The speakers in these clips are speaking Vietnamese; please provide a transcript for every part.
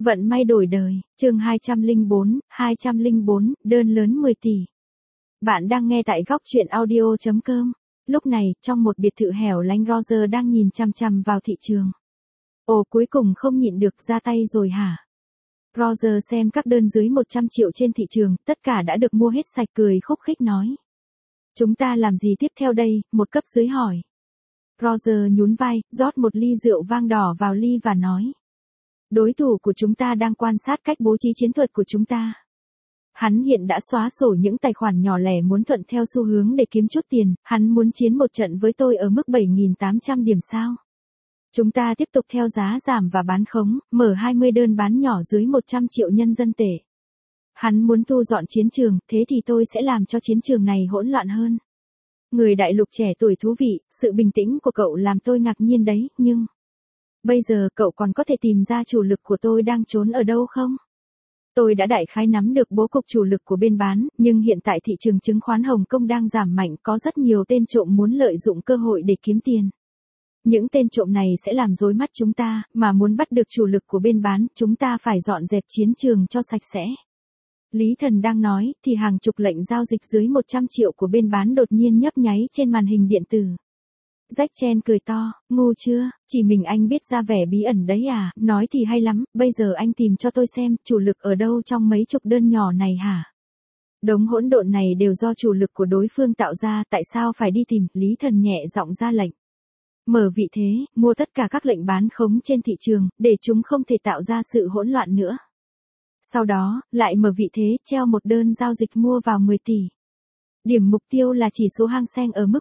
Vận may đổi đời, chương 204, đơn lớn 10 tỷ. Bạn đang nghe tại góc truyện audio.com. Lúc này, trong một biệt thự hẻo lánh Roger đang nhìn chằm chằm vào thị trường. Ồ, cuối cùng không nhịn được ra tay rồi hả? Roger xem các đơn dưới 100 triệu trên thị trường, tất cả đã được mua hết sạch, cười khúc khích nói. Chúng ta làm gì tiếp theo đây? Một cấp dưới hỏi. Roger nhún vai, rót một ly rượu vang đỏ vào ly và nói. Đối thủ của chúng ta đang quan sát cách bố trí chiến thuật của chúng ta. Hắn hiện đã xóa sổ những tài khoản nhỏ lẻ muốn thuận theo xu hướng để kiếm chút tiền, hắn muốn chiến một trận với tôi ở mức 7.800 điểm sao. Chúng ta tiếp tục theo giá giảm và bán khống, mở 20 đơn bán nhỏ dưới 100 triệu nhân dân tệ. Hắn muốn thu dọn chiến trường, thế thì tôi sẽ làm cho chiến trường này hỗn loạn hơn. Người đại lục trẻ tuổi thú vị, sự bình tĩnh của cậu làm tôi ngạc nhiên đấy, nhưng... Bây giờ cậu còn có thể tìm ra chủ lực của tôi đang trốn ở đâu không? Tôi đã đại khái nắm được bố cục chủ lực của bên bán, nhưng hiện tại thị trường chứng khoán Hồng Kông đang giảm mạnh, có rất nhiều tên trộm muốn lợi dụng cơ hội để kiếm tiền. Những tên trộm này sẽ làm rối mắt chúng ta, mà muốn bắt được chủ lực của bên bán, chúng ta phải dọn dẹp chiến trường cho sạch sẽ. Lý Thần đang nói, thì hàng chục lệnh giao dịch dưới 100 triệu của bên bán đột nhiên nhấp nháy trên màn hình điện tử. Jack Chen cười to, ngu chưa, chỉ mình anh biết ra vẻ bí ẩn đấy à, nói thì hay lắm, bây giờ anh tìm cho tôi xem, chủ lực ở đâu trong mấy chục đơn nhỏ này hả? Đống hỗn độn này đều do chủ lực của đối phương tạo ra, tại sao phải đi tìm, Lý Thần nhẹ giọng ra lệnh. Mở vị thế, mua tất cả các lệnh bán khống trên thị trường, để chúng không thể tạo ra sự hỗn loạn nữa. Sau đó, lại mở vị thế, treo một đơn giao dịch mua vào 10 tỷ. Điểm mục tiêu là chỉ số Hang Seng ở mức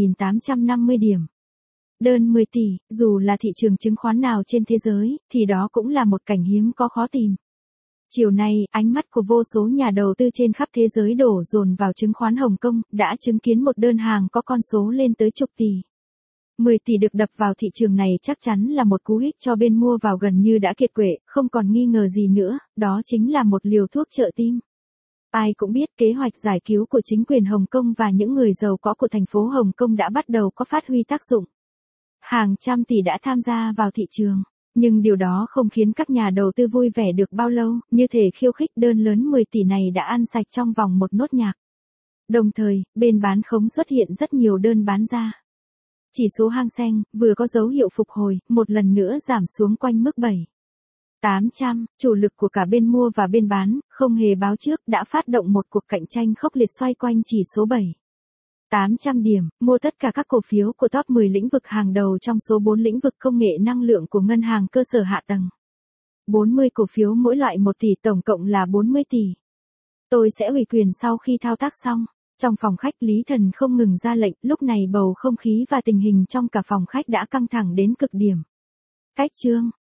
7.850 điểm. Đơn 10 tỷ, dù là thị trường chứng khoán nào trên thế giới, thì đó cũng là một cảnh hiếm có khó tìm. Chiều nay, ánh mắt của vô số nhà đầu tư trên khắp thế giới đổ dồn vào chứng khoán Hồng Kông, đã chứng kiến một đơn hàng có con số lên tới chục tỷ. 10 tỷ được đập vào thị trường này chắc chắn là một cú hích cho bên mua vào gần như đã kiệt quệ, không còn nghi ngờ gì nữa, đó chính là một liều thuốc trợ tim. Ai cũng biết kế hoạch giải cứu của chính quyền Hồng Kông và những người giàu có của thành phố Hồng Kông đã bắt đầu có phát huy tác dụng. Hàng trăm tỷ đã tham gia vào thị trường, nhưng điều đó không khiến các nhà đầu tư vui vẻ được bao lâu, như thể khiêu khích đơn lớn 10 tỷ này đã ăn sạch trong vòng một nốt nhạc. Đồng thời, bên bán khống xuất hiện rất nhiều đơn bán ra. Chỉ số Hang Seng vừa có dấu hiệu phục hồi, một lần nữa giảm xuống quanh mức 7.800, chủ lực của cả bên mua và bên bán, không hề báo trước, đã phát động một cuộc cạnh tranh khốc liệt xoay quanh chỉ số 7.800 điểm, mua tất cả các cổ phiếu của top 10 lĩnh vực hàng đầu trong số 4 lĩnh vực công nghệ năng lượng của ngân hàng cơ sở hạ tầng. 40 cổ phiếu mỗi loại 1 tỷ, tổng cộng là 40 tỷ. Tôi sẽ ủy quyền sau khi thao tác xong. Trong phòng khách, Lý Thần không ngừng ra lệnh, lúc này bầu không khí và tình hình trong cả phòng khách đã căng thẳng đến cực điểm. Cách chương